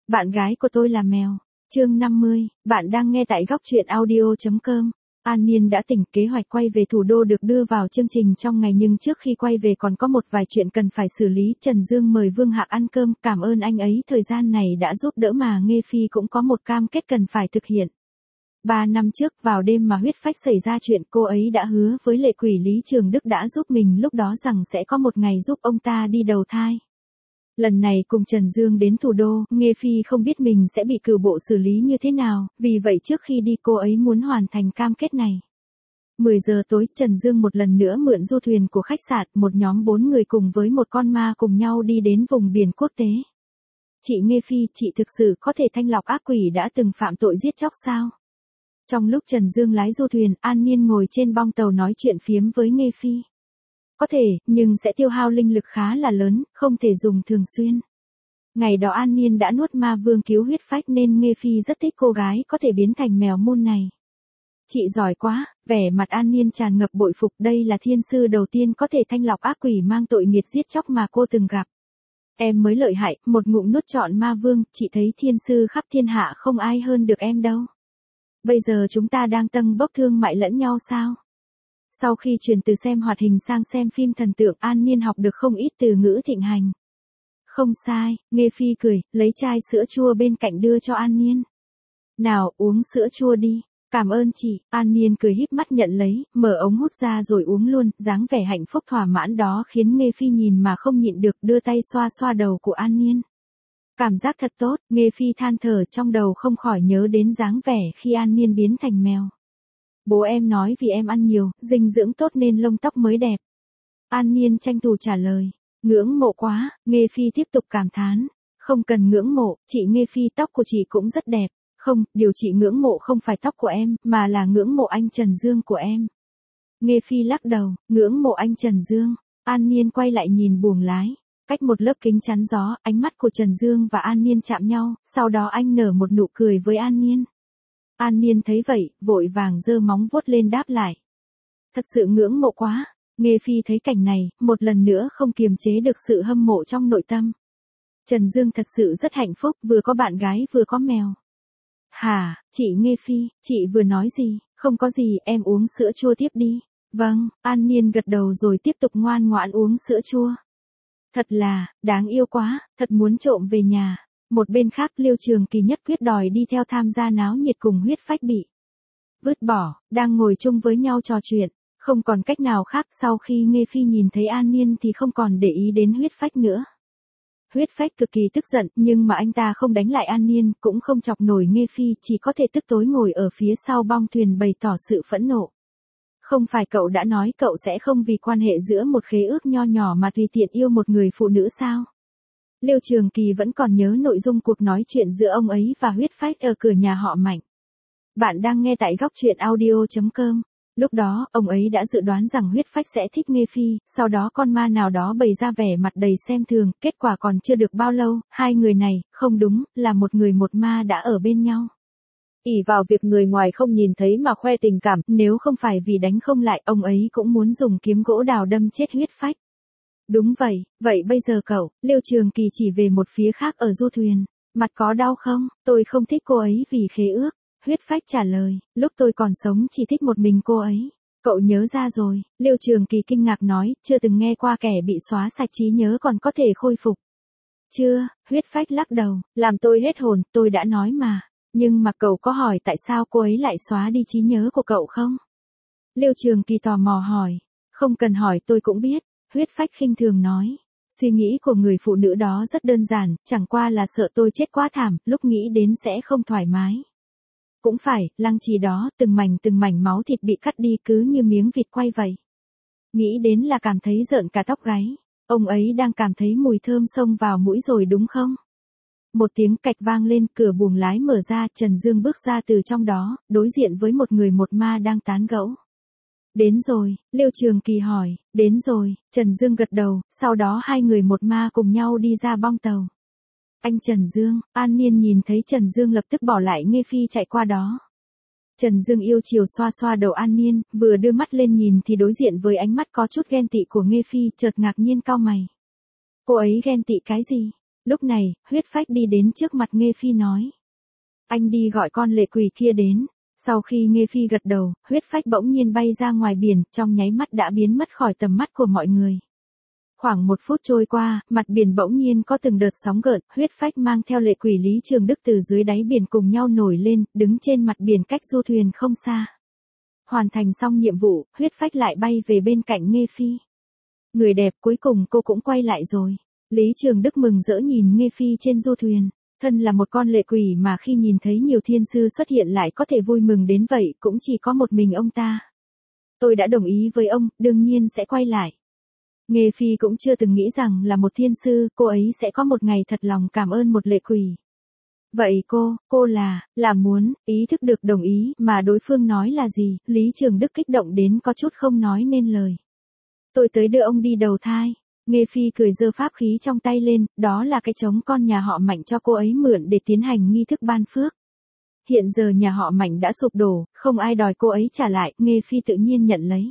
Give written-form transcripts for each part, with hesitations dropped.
Bạn gái của tôi là mèo. Chương 50, bạn đang nghe tại góc truyện audio.com. An Niên đã tỉnh, kế hoạch quay về thủ đô được đưa vào chương trình trong ngày, nhưng trước khi quay về còn có một vài chuyện cần phải xử lý. Trần Dương mời Vương Hạc ăn cơm, cảm ơn anh ấy thời gian này đã giúp đỡ, mà Nghê Phi cũng có một cam kết cần phải thực hiện. 3 năm trước, vào đêm mà huyết phách xảy ra chuyện, cô ấy đã hứa với lệ quỷ Lý Trường Đức đã giúp mình lúc đó rằng sẽ có một ngày giúp ông ta đi đầu thai. Lần này cùng Trần Dương đến thủ đô, Nghê Phi không biết mình sẽ bị cửu bộ xử lý như thế nào, vì vậy trước khi đi cô ấy muốn hoàn thành cam kết này. 10 giờ tối, Trần Dương một lần nữa mượn du thuyền của khách sạn, một nhóm 4 người cùng với một con ma cùng nhau đi đến vùng biển quốc tế. Chị Nghê Phi, chị thực sự có thể thanh lọc ác quỷ đã từng phạm tội giết chóc sao? Trong lúc Trần Dương lái du thuyền, An Niên ngồi trên bong tàu nói chuyện phiếm với Nghê Phi. Có thể, nhưng sẽ tiêu hao linh lực khá là lớn, không thể dùng thường xuyên. Ngày đó An Niên đã nuốt ma vương cứu huyết phách nên Nghê Phi rất thích cô gái có thể biến thành mèo môn này. Chị giỏi quá, vẻ mặt An Niên tràn ngập bội phục, đây là thiên sư đầu tiên có thể thanh lọc ác quỷ mang tội nghiệt giết chóc mà cô từng gặp. Em mới lợi hại, một ngụm nuốt trọn ma vương, chị thấy thiên sư khắp thiên hạ không ai hơn được em đâu. Bây giờ chúng ta đang tâng bốc thương mại lẫn nhau sao? Sau khi chuyển từ xem hoạt hình sang xem phim thần tượng, An Niên học được không ít từ ngữ thịnh hành. Không sai, Nghê Phi cười, lấy chai sữa chua bên cạnh đưa cho An Niên. Nào, uống sữa chua đi. Cảm ơn chị. An Niên cười híp mắt nhận lấy, mở ống hút ra rồi uống luôn, dáng vẻ hạnh phúc thỏa mãn đó khiến Nghê Phi nhìn mà không nhịn được, đưa tay xoa xoa đầu của An Niên. Cảm giác thật tốt, Nghê Phi than thở, trong đầu không khỏi nhớ đến dáng vẻ khi An Niên biến thành mèo. Bố em nói vì em ăn nhiều, dinh dưỡng tốt nên lông tóc mới đẹp. An Niên tranh thủ trả lời. Ngưỡng mộ quá, Nghê Phi tiếp tục cảm thán. Không cần ngưỡng mộ, chị Nghê Phi, tóc của chị cũng rất đẹp. Không, điều chị ngưỡng mộ không phải tóc của em, mà là ngưỡng mộ anh Trần Dương của em. Nghê Phi lắc đầu, ngưỡng mộ anh Trần Dương. An Niên quay lại nhìn buồng lái. Cách một lớp kính chắn gió, ánh mắt của Trần Dương và An Niên chạm nhau, sau đó anh nở một nụ cười với An Niên. An Niên thấy vậy, vội vàng giơ móng vuốt lên đáp lại. Thật sự ngưỡng mộ quá. Nghê Phi thấy cảnh này, một lần nữa không kiềm chế được sự hâm mộ trong nội tâm. Trần Dương thật sự rất hạnh phúc, vừa có bạn gái vừa có mèo. Hả, chị Nghê Phi, chị vừa nói gì? Không có gì, em uống sữa chua tiếp đi. Vâng, An Niên gật đầu rồi tiếp tục ngoan ngoãn uống sữa chua. Thật là, đáng yêu quá, thật muốn trộm về nhà. Một bên khác, Liêu Trường Kỳ nhất quyết đòi đi theo tham gia náo nhiệt cùng huyết phách bị vứt bỏ, đang ngồi chung với nhau trò chuyện. Không còn cách nào khác, sau khi Nghê Phi nhìn thấy An Niên thì không còn để ý đến huyết phách nữa. Huyết phách cực kỳ tức giận, nhưng mà anh ta không đánh lại An Niên, cũng không chọc nổi Nghê Phi, chỉ có thể tức tối ngồi ở phía sau bong thuyền bày tỏ sự phẫn nộ. Không phải cậu đã nói cậu sẽ không vì quan hệ giữa một khế ước nho nhỏ mà tùy tiện yêu một người phụ nữ sao? Liêu Trường Kỳ vẫn còn nhớ nội dung cuộc nói chuyện giữa ông ấy và huyết phách ở cửa nhà họ Mạnh. Bạn đang nghe tại góc truyện audio.com. Lúc đó, ông ấy đã dự đoán rằng huyết phách sẽ thích Nghê Phi, sau đó con ma nào đó bày ra vẻ mặt đầy xem thường, kết quả còn chưa được bao lâu, hai người này, không đúng, là một người một ma đã ở bên nhau. Ỷ vào việc người ngoài không nhìn thấy mà khoe tình cảm, nếu không phải vì đánh không lại, ông ấy cũng muốn dùng kiếm gỗ đào đâm chết huyết phách. Đúng vậy, vậy bây giờ cậu, Liêu Trường Kỳ chỉ về một phía khác ở du thuyền, mặt có đau không? Tôi không thích cô ấy vì khế ước. Huyết phách trả lời, lúc tôi còn sống chỉ thích một mình cô ấy. Cậu nhớ ra rồi, Liêu Trường Kỳ kinh ngạc nói, chưa từng nghe qua kẻ bị xóa sạch trí nhớ còn có thể khôi phục. Chưa, huyết phách lắc đầu, làm tôi hết hồn, tôi đã nói mà. Nhưng mà cậu có hỏi tại sao cô ấy lại xóa đi trí nhớ của cậu không? Liêu Trường Kỳ tò mò hỏi, không cần hỏi tôi cũng biết, huyết phách khinh thường nói. Suy nghĩ của người phụ nữ đó rất đơn giản, chẳng qua là sợ tôi chết quá thảm, lúc nghĩ đến sẽ không thoải mái. Cũng phải, lăng trì đó, từng mảnh máu thịt bị cắt đi cứ như miếng vịt quay vậy. Nghĩ đến là cảm thấy rợn cả tóc gáy. Ông ấy đang cảm thấy mùi thơm xông vào mũi rồi đúng không? Một tiếng cạch vang lên, cửa buồng lái mở ra, Trần Dương bước ra từ trong đó, đối diện với một người một ma đang tán gẫu. Đến rồi, Liêu Trường Kỳ hỏi, đến rồi, Trần Dương gật đầu, sau đó hai người một ma cùng nhau đi ra bong tàu. Anh Trần Dương, An Niên nhìn thấy Trần Dương lập tức bỏ lại Nghê Phi chạy qua đó. Trần Dương yêu chiều xoa xoa đầu An Niên, vừa đưa mắt lên nhìn thì đối diện với ánh mắt có chút ghen tị của Nghê Phi, chợt ngạc nhiên cau mày. Cô ấy ghen tị cái gì? Lúc này, Huyết Phách đi đến trước mặt Nghê Phi nói. Anh đi gọi con lệ quỷ kia đến. Sau khi Nghê Phi gật đầu, Huyết Phách bỗng nhiên bay ra ngoài biển, trong nháy mắt đã biến mất khỏi tầm mắt của mọi người. Khoảng 1 phút trôi qua, mặt biển bỗng nhiên có từng đợt sóng gợn, Huyết Phách mang theo lệ quỷ Lý Trường Đức từ dưới đáy biển cùng nhau nổi lên, đứng trên mặt biển cách du thuyền không xa. Hoàn thành xong nhiệm vụ, Huyết Phách lại bay về bên cạnh Nghê Phi. Người đẹp, cuối cùng cô cũng quay lại rồi. Lý Trường Đức mừng rỡ nhìn Nghê Phi trên du thuyền. Thân là một con lệ quỷ mà khi nhìn thấy nhiều thiên sư xuất hiện lại có thể vui mừng đến vậy, cũng chỉ có một mình ông ta. Tôi đã đồng ý với ông, đương nhiên sẽ quay lại. Nghê Phi cũng chưa từng nghĩ rằng là một thiên sư, cô ấy sẽ có một ngày thật lòng cảm ơn một lệ quỷ. Vậy cô là muốn, ý thức được đồng ý, mà đối phương nói là gì, Lý Trường Đức kích động đến có chút không nói nên lời. Tôi tới đưa ông đi đầu thai. Nghê Phi cười giơ pháp khí trong tay lên, đó là cái trống con nhà họ Mạnh cho cô ấy mượn để tiến hành nghi thức ban phước. Hiện giờ nhà họ Mạnh đã sụp đổ, không ai đòi cô ấy trả lại, Nghê Phi tự nhiên nhận lấy.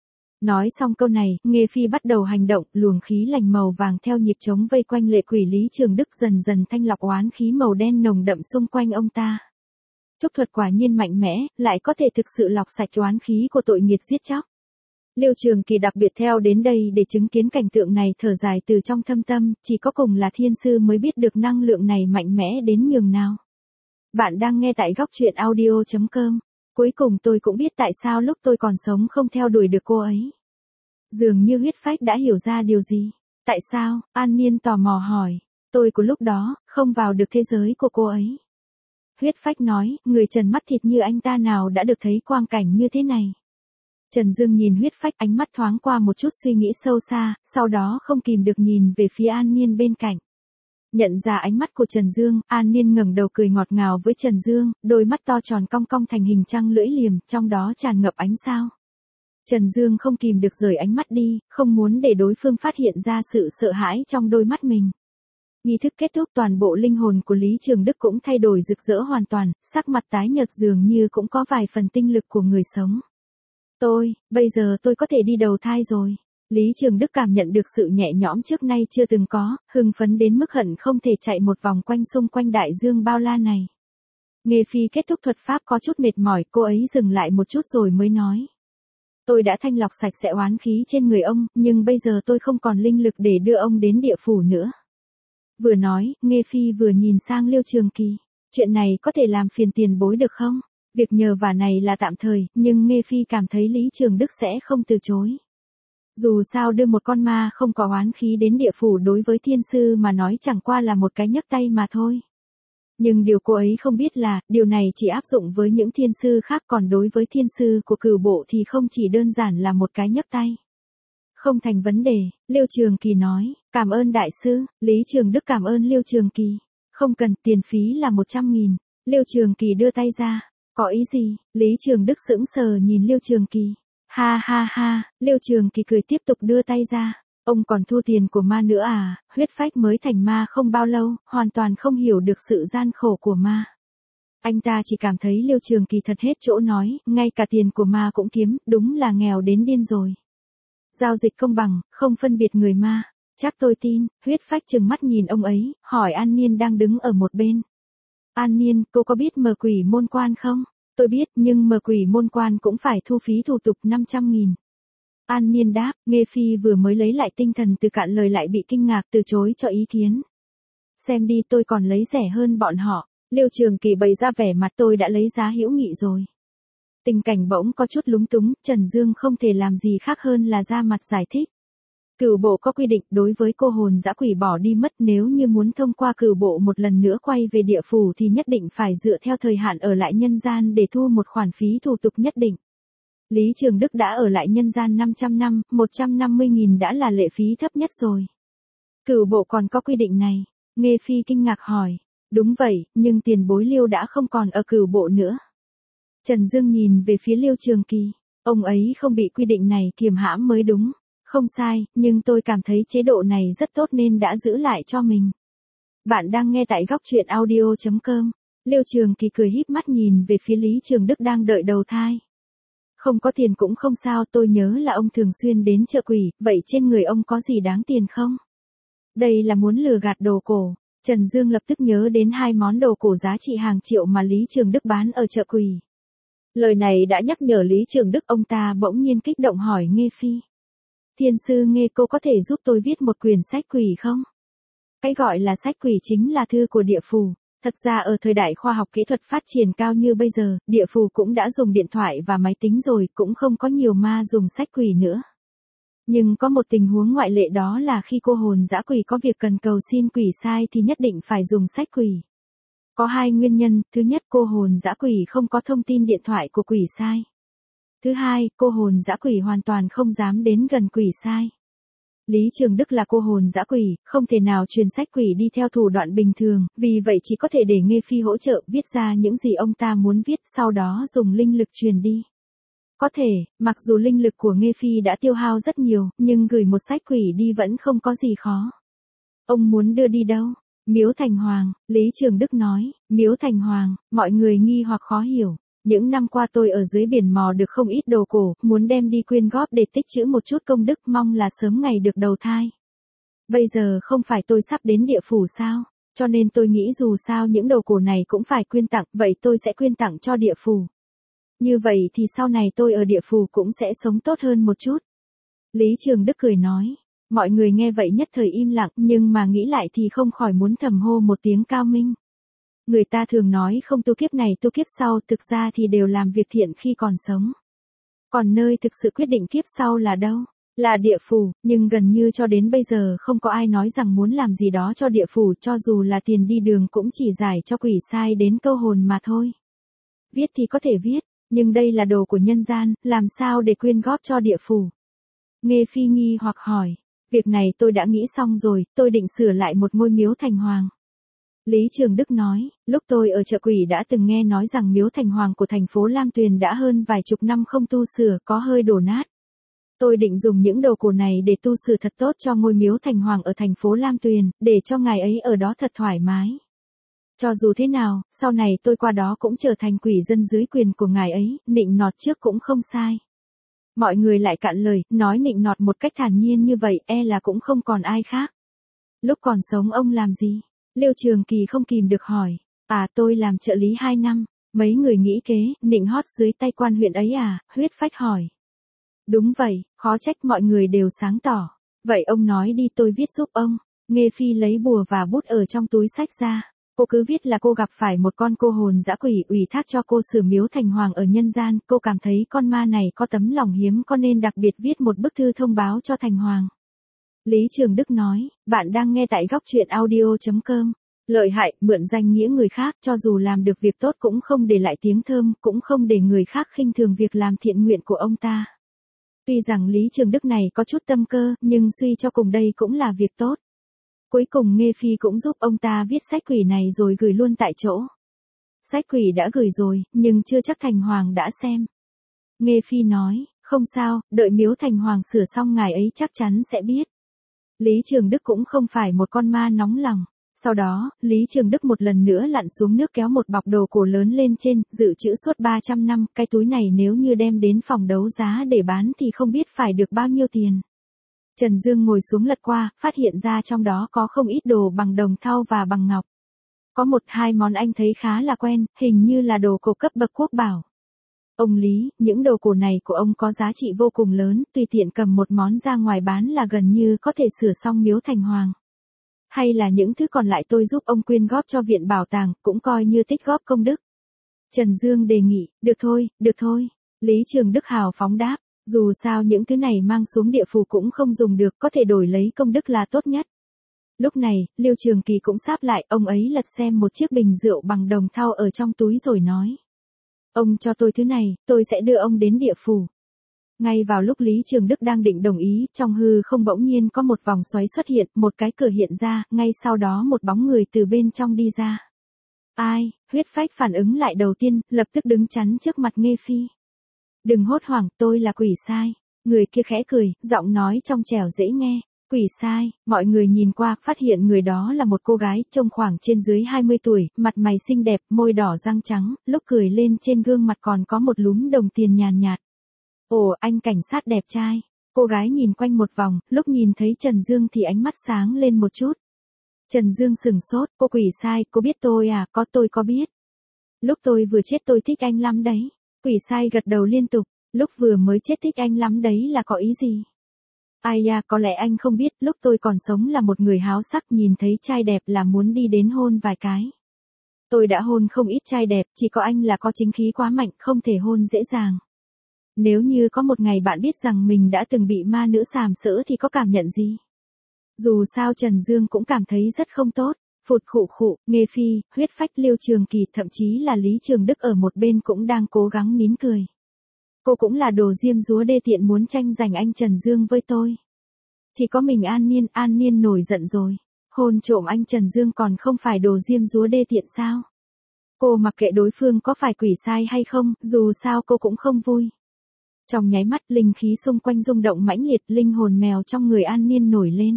Nói xong câu này, Nghê Phi bắt đầu hành động, luồng khí lành màu vàng theo nhịp trống vây quanh lệ quỷ Lý Trường Đức dần dần thanh lọc oán khí màu đen nồng đậm xung quanh ông ta. Trúc thuật quả nhiên mạnh mẽ, lại có thể thực sự lọc sạch oán khí của tội nghiệt giết chóc. Liêu Trường Kỳ đặc biệt theo đến đây để chứng kiến cảnh tượng này, thở dài từ trong thâm tâm, chỉ có cùng là thiên sư mới biết được năng lượng này mạnh mẽ đến nhường nào. Bạn đang nghe tại góc truyện audio.com. Cuối cùng tôi cũng biết tại sao lúc tôi còn sống không theo đuổi được cô ấy. Dường như Huyết Phách đã hiểu ra điều gì. Tại sao? An Niên tò mò hỏi. Tôi của lúc đó, không vào được thế giới của cô ấy. Huyết Phách nói, người trần mắt thịt như anh ta nào đã được thấy quang cảnh như thế này. Trần Dương nhìn Huyết Phách, ánh mắt thoáng qua một chút suy nghĩ sâu xa, sau đó không kìm được nhìn về phía An Niên bên cạnh. Nhận ra ánh mắt của Trần Dương, An Niên ngẩng đầu cười ngọt ngào với Trần Dương, đôi mắt to tròn cong cong thành hình trăng lưỡi liềm, trong đó tràn ngập ánh sao. Trần Dương không kìm được rời ánh mắt đi, không muốn để đối phương phát hiện ra sự sợ hãi trong đôi mắt mình. Nghi thức kết thúc, toàn bộ linh hồn của Lý Trường Đức cũng thay đổi rực rỡ hoàn toàn, sắc mặt tái nhợt dường như cũng có vài phần tinh lực của người sống. Bây giờ tôi có thể đi đầu thai rồi. Lý Trường Đức cảm nhận được sự nhẹ nhõm trước nay chưa từng có, hưng phấn đến mức hận không thể chạy một vòng quanh xung quanh đại dương bao la này. Nghê Phi kết thúc thuật pháp có chút mệt mỏi, cô ấy dừng lại một chút rồi mới nói. Tôi đã thanh lọc sạch sẽ oán khí trên người ông, nhưng bây giờ tôi không còn linh lực để đưa ông đến địa phủ nữa. Vừa nói, Nghê Phi vừa nhìn sang Liêu Trường Kỳ. Chuyện này có thể làm phiền tiền bối được không? Việc nhờ vả này là tạm thời, nhưng Nghê Phi cảm thấy Lý Trường Đức sẽ không từ chối. Dù sao đưa một con ma không có oán khí đến địa phủ đối với thiên sư mà nói chẳng qua là một cái nhấc tay mà thôi. Nhưng điều cô ấy không biết là, điều này chỉ áp dụng với những thiên sư khác, còn đối với thiên sư của Cửu Bộ thì không chỉ đơn giản là một cái nhấc tay. Không thành vấn đề, Liêu Trường Kỳ nói, cảm ơn đại sư. Lý Trường Đức cảm ơn Liêu Trường Kỳ. Không cần, tiền phí là 100.000. Liêu Trường Kỳ đưa tay ra. Có ý gì? Lý Trường Đức sững sờ nhìn Liêu Trường Kỳ. Ha ha ha, Liêu Trường Kỳ cười tiếp tục đưa tay ra. Ông còn thu tiền của ma nữa à? Huyết Phách mới thành ma không bao lâu, hoàn toàn không hiểu được sự gian khổ của ma. Anh ta chỉ cảm thấy Liêu Trường Kỳ thật hết chỗ nói, ngay cả tiền của ma cũng kiếm, đúng là nghèo đến điên rồi. Giao dịch công bằng, không phân biệt người ma. Chắc tôi tin. Huyết Phách trừng mắt nhìn ông ấy, hỏi An Niên đang đứng ở một bên. An Niên, cô có biết mở quỷ môn quan không? Tôi biết, nhưng mở quỷ môn quan cũng phải thu phí thủ tục 500.000. An Niên đáp, Nghê Phi vừa mới lấy lại tinh thần từ cạn lời lại bị kinh ngạc từ chối cho ý kiến. Xem đi, tôi còn lấy rẻ hơn bọn họ. Liêu Trường Kỳ bày ra vẻ mặt, tôi đã lấy giá hữu nghị rồi. Tình cảnh bỗng có chút lúng túng, Trần Dương không thể làm gì khác hơn là ra mặt giải thích. Cửu Bộ có quy định đối với cô hồn dã quỷ bỏ đi mất, nếu như muốn thông qua Cửu Bộ một lần nữa quay về địa phủ thì nhất định phải dựa theo thời hạn ở lại nhân gian để thu một khoản phí thủ tục nhất định. Lý Trường Đức đã ở lại nhân gian 500 năm, 150.000 đã là lệ phí thấp nhất rồi. Cửu Bộ còn có quy định này. Nghê Phi kinh ngạc hỏi. Đúng vậy, nhưng tiền bối Liêu đã không còn ở Cửu Bộ nữa. Trần Dương nhìn về phía Liêu Trường Kỳ. Ông ấy không bị quy định này kiềm hãm mới đúng. Không sai, nhưng tôi cảm thấy chế độ này rất tốt nên đã giữ lại cho mình. Bạn đang nghe tại góc truyện audio.com. Liêu Trường Kỳ cười híp mắt nhìn về phía Lý Trường Đức đang đợi đầu thai. Không có tiền cũng không sao, tôi nhớ là ông thường xuyên đến chợ quỷ, vậy trên người ông có gì đáng tiền không? Đây là muốn lừa gạt đồ cổ. Trần Dương lập tức nhớ đến hai món đồ cổ giá trị hàng triệu mà Lý Trường Đức bán ở chợ quỷ. Lời này đã nhắc nhở Lý Trường Đức, ông ta bỗng nhiên kích động hỏi Nghê Phi. Thiên sư Nghê, cô có thể giúp tôi viết một quyển sách quỷ không? Cái gọi là sách quỷ chính là thư của địa phủ. Thật ra ở thời đại khoa học kỹ thuật phát triển cao như bây giờ, địa phủ cũng đã dùng điện thoại và máy tính rồi, cũng không có nhiều ma dùng sách quỷ nữa. Nhưng có một tình huống ngoại lệ, đó là khi cô hồn dã quỷ có việc cần cầu xin quỷ sai thì nhất định phải dùng sách quỷ. Có hai nguyên nhân, thứ nhất cô hồn dã quỷ không có thông tin điện thoại của quỷ sai. Thứ hai, cô hồn dã quỷ hoàn toàn không dám đến gần quỷ sai. Lý Trường Đức là cô hồn dã quỷ, không thể nào truyền sách quỷ đi theo thủ đoạn bình thường, vì vậy chỉ có thể để Nghê Phi hỗ trợ viết ra những gì ông ta muốn viết, sau đó dùng linh lực truyền đi. Có thể, mặc dù linh lực của Nghê Phi đã tiêu hao rất nhiều, nhưng gửi một sách quỷ đi vẫn không có gì khó. Ông muốn đưa đi đâu? Miếu Thành Hoàng, Lý Trường Đức nói. Miếu Thành Hoàng, mọi người nghi hoặc khó hiểu. Những năm qua tôi ở dưới biển mò được không ít đồ cổ, muốn đem đi quyên góp để tích trữ một chút công đức, mong là sớm ngày được đầu thai. Bây giờ không phải tôi sắp đến địa phủ sao? Cho nên tôi nghĩ dù sao những đồ cổ này cũng phải quyên tặng, vậy tôi sẽ quyên tặng cho địa phủ. Như vậy thì sau này tôi ở địa phủ cũng sẽ sống tốt hơn một chút. Lý Trường Đức cười nói. Mọi người nghe vậy nhất thời im lặng, nhưng mà nghĩ lại thì không khỏi muốn thầm hô một tiếng cao minh. Người ta thường nói không tu kiếp này tu kiếp sau, thực ra thì đều làm việc thiện khi còn sống. Còn nơi thực sự quyết định kiếp sau là đâu? Là địa phủ, nhưng gần như cho đến bây giờ không có ai nói rằng muốn làm gì đó cho địa phủ, cho dù là tiền đi đường cũng chỉ giải cho quỷ sai đến câu hồn mà thôi. Viết thì có thể viết, nhưng đây là đồ của nhân gian, làm sao để quyên góp cho địa phủ? Nghê Phi nghi hoặc hỏi. Việc này tôi đã nghĩ xong rồi, tôi định sửa lại một ngôi miếu Thành Hoàng. Lý Trường Đức nói, lúc tôi ở chợ quỷ đã từng nghe nói rằng miếu Thành Hoàng của thành phố Lam Tuyền đã hơn vài chục năm không tu sửa, có hơi đổ nát. Tôi định dùng những đồ cổ này để tu sửa thật tốt cho ngôi miếu Thành Hoàng ở thành phố Lam Tuyền, để cho ngài ấy ở đó thật thoải mái. Cho dù thế nào, sau này tôi qua đó cũng trở thành quỷ dân dưới quyền của ngài ấy, nịnh nọt trước cũng không sai. Mọi người lại cạn lời, nói nịnh nọt một cách thản nhiên như vậy, e là cũng không còn ai khác. Lúc còn sống ông làm gì? Liêu Trường Kỳ không kìm được hỏi. À, tôi làm trợ lý 2 năm. Mấy người nghĩ kế, nịnh hót dưới tay quan huyện ấy à? Huyết Phách hỏi. Đúng vậy, khó trách mọi người đều sáng tỏ. Vậy ông nói đi, tôi viết giúp ông. Nghê Phi lấy bùa và bút ở trong túi sách ra. Cô cứ viết là cô gặp phải một con cô hồn dã quỷ ủy thác cho cô sửa miếu Thành Hoàng ở nhân gian, cô cảm thấy con ma này có tấm lòng hiếm có nên đặc biệt viết một bức thư thông báo cho Thành Hoàng. Lý Trường Đức nói, bạn đang nghe tại góc truyện audio.com. Lợi hại, mượn danh nghĩa người khác, cho dù làm được việc tốt cũng không để lại tiếng thơm, cũng không để người khác khinh thường việc làm thiện nguyện của ông ta. Tuy rằng Lý Trường Đức này có chút tâm cơ, nhưng suy cho cùng đây cũng là việc tốt. Cuối cùng Nghê Phi cũng giúp ông ta viết sách quỷ này rồi gửi luôn tại chỗ. Sách quỷ đã gửi rồi, nhưng chưa chắc Thành Hoàng đã xem. Nghê Phi nói, không sao, đợi miếu Thành Hoàng sửa xong ngài ấy chắc chắn sẽ biết. Lý Trường Đức cũng không phải một con ma nóng lòng. Sau đó, Lý Trường Đức một lần nữa lặn xuống nước kéo một bọc đồ cổ lớn lên trên, dự trữ suốt 300 năm, cái túi này nếu như đem đến phòng đấu giá để bán thì không biết phải được bao nhiêu tiền. Trần Dương ngồi xuống lật qua, phát hiện ra trong đó có không ít đồ bằng đồng thau và bằng ngọc. Có một hai món anh thấy khá là quen, hình như là đồ cổ cấp bậc quốc bảo. Ông Lý, những đồ cổ này của ông có giá trị vô cùng lớn, tùy tiện cầm một món ra ngoài bán là gần như có thể sửa xong miếu Thành Hoàng. Hay là những thứ còn lại tôi giúp ông quyên góp cho viện bảo tàng, cũng coi như tích góp công đức. Trần Dương đề nghị, được thôi. Lý Trường Đức hào phóng đáp, dù sao những thứ này mang xuống địa phủ cũng không dùng được, có thể đổi lấy công đức là tốt nhất. Lúc này, Liêu Trường Kỳ cũng sáp lại, ông ấy lật xem một chiếc bình rượu bằng đồng thau ở trong túi rồi nói. Ông cho tôi thứ này, tôi sẽ đưa ông đến địa phủ. Ngay vào lúc Lý Trường Đức đang định đồng ý, trong hư không bỗng nhiên có một vòng xoáy xuất hiện, một cái cửa hiện ra, ngay sau đó một bóng người từ bên trong đi ra. Ai? Huyết Phách phản ứng lại đầu tiên, lập tức đứng chắn trước mặt Nghê Phi. Đừng hốt hoảng, tôi là quỷ sai. Người kia khẽ cười, giọng nói trong trẻo dễ nghe. Quỷ sai, mọi người nhìn qua, phát hiện người đó là một cô gái, trông khoảng trên dưới 20 tuổi, mặt mày xinh đẹp, môi đỏ răng trắng, lúc cười lên trên gương mặt còn có một lúm đồng tiền nhàn nhạt. Ồ, anh cảnh sát đẹp trai. Cô gái nhìn quanh một vòng, lúc nhìn thấy Trần Dương thì ánh mắt sáng lên một chút. Trần Dương sừng sốt, cô quỷ sai, cô biết tôi à, tôi có biết. Lúc tôi vừa chết tôi thích anh lắm đấy. Quỷ sai gật đầu liên tục, lúc vừa mới chết thích anh lắm đấy là có ý gì? Ai da, có lẽ anh không biết, lúc tôi còn sống là một người háo sắc, nhìn thấy trai đẹp là muốn đi đến hôn vài cái. Tôi đã hôn không ít trai đẹp, chỉ có anh là có chính khí quá mạnh, không thể hôn dễ dàng. Nếu như có một ngày bạn biết rằng mình đã từng bị ma nữ sàm sỡ thì có cảm nhận gì? Dù sao Trần Dương cũng cảm thấy rất không tốt. Phụt khụ khụ, Nghê Phi, Huyết Phách, Liêu Trường Kỳ, thậm chí là Lý Trường Đức ở một bên cũng đang cố gắng nín cười. Cô cũng là đồ diêm dúa đê tiện muốn tranh giành anh Trần Dương với tôi. Chỉ có mình An Niên nổi giận rồi. Hôn trộm anh Trần Dương còn không phải đồ diêm dúa đê tiện sao? Cô mặc kệ đối phương có phải quỷ sai hay không, dù sao cô cũng không vui. Trong nháy mắt linh khí xung quanh rung động mãnh liệt, linh hồn mèo trong người An Niên nổi lên.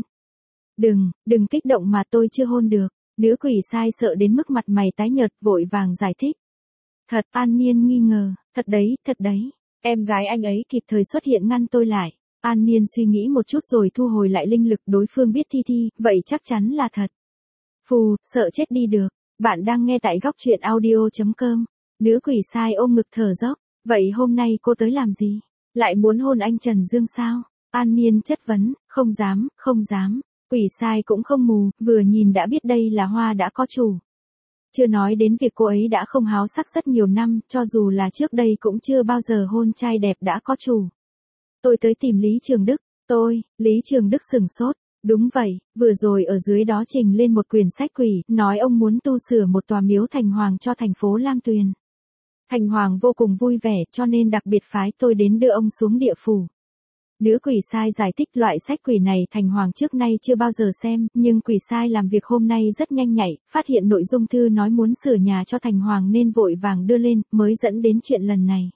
Đừng kích động mà tôi chưa hôn được. Nữ quỷ sai sợ đến mức mặt mày tái nhợt vội vàng giải thích. Thật, An Niên nghi ngờ, thật đấy. Em gái anh ấy kịp thời xuất hiện ngăn tôi lại. An Niên suy nghĩ một chút rồi thu hồi lại linh lực, đối phương biết Thi, vậy chắc chắn là thật. Phù, sợ chết đi được. Bạn đang nghe tại góc truyện audio.com. Nữ quỷ sai ôm ngực thở dốc. Vậy hôm nay cô tới làm gì? Lại muốn hôn anh Trần Dương sao? An Niên chất vấn, không dám. Quỷ sai cũng không mù, vừa nhìn đã biết đây là hoa đã có chủ. Chưa nói đến việc cô ấy đã không háo sắc rất nhiều năm, cho dù là trước đây cũng chưa bao giờ hôn trai đẹp đã có chủ. Tôi tới tìm Lý Trường Đức. Lý Trường Đức sừng sốt. Đúng vậy, vừa rồi ở dưới đó trình lên một quyển sách quỷ, nói ông muốn tu sửa một tòa miếu thành hoàng cho thành phố Lam Tuyền. Thành hoàng vô cùng vui vẻ cho nên đặc biệt phái tôi đến đưa ông xuống địa phủ. Nữ quỷ sai giải thích loại sách quỷ này thành hoàng trước nay chưa bao giờ xem, nhưng quỷ sai làm việc hôm nay rất nhanh nhạy, phát hiện nội dung thư nói muốn sửa nhà cho thành hoàng nên vội vàng đưa lên, mới dẫn đến chuyện lần này.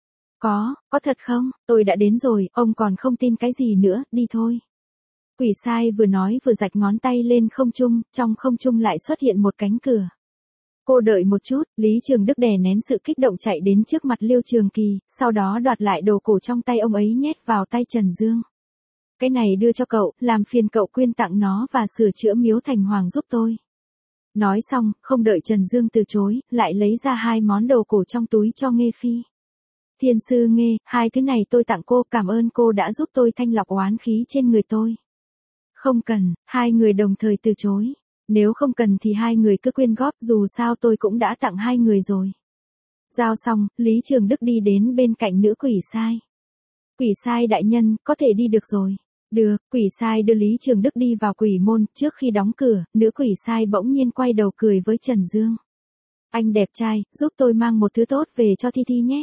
Có thật không? Tôi đã đến rồi, ông còn không tin cái gì nữa, đi thôi. Quỷ sai vừa nói vừa rạch ngón tay lên không trung, trong không trung lại xuất hiện một cánh cửa. Cô đợi một chút, Lý Trường Đức đè nén sự kích động chạy đến trước mặt Liêu Trường Kỳ, sau đó đoạt lại đồ cổ trong tay ông ấy nhét vào tay Trần Dương. Cái này đưa cho cậu, làm phiền cậu quyên tặng nó và sửa chữa miếu thành hoàng giúp tôi. Nói xong, không đợi Trần Dương từ chối, lại lấy ra 2 món đồ cổ trong túi cho Nghê Phi. Thiên sư Nghê, 2 thứ này tôi tặng cô, cảm ơn cô đã giúp tôi thanh lọc oán khí trên người tôi. Không cần, 2 người đồng thời từ chối. Nếu không cần thì 2 người cứ quyên góp, dù sao tôi cũng đã tặng 2 người rồi. Giao xong, Lý Trường Đức đi đến bên cạnh nữ quỷ sai. Quỷ sai đại nhân, có thể đi được rồi. Được, quỷ sai đưa Lý Trường Đức đi vào quỷ môn, trước khi đóng cửa, nữ quỷ sai bỗng nhiên quay đầu cười với Trần Dương. Anh đẹp trai, giúp tôi mang một thứ tốt về cho Thi nhé.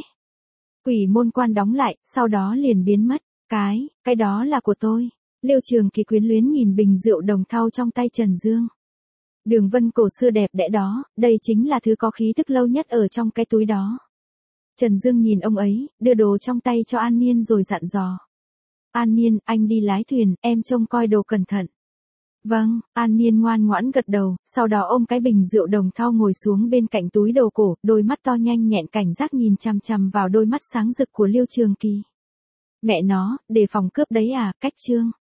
Quỷ môn quan đóng lại, sau đó liền biến mất. Cái đó là của tôi. Liêu Trường Kỳ quyến luyến nhìn bình rượu đồng thau trong tay Trần Dương. Đường vân cổ xưa đẹp đẽ đó, đây chính là thứ có khí thức lâu nhất ở trong cái túi đó. Trần Dương nhìn ông ấy, đưa đồ trong tay cho An Niên rồi dặn dò. An Niên, anh đi lái thuyền, em trông coi đồ cẩn thận. Vâng, An Niên ngoan ngoãn gật đầu, sau đó ôm cái bình rượu đồng thau ngồi xuống bên cạnh túi đồ cổ, đôi mắt to nhanh nhẹn cảnh giác nhìn chằm chằm vào đôi mắt sáng rực của Liêu Trường Kỳ. Mẹ nó, đề phòng cướp đấy à, cách chương.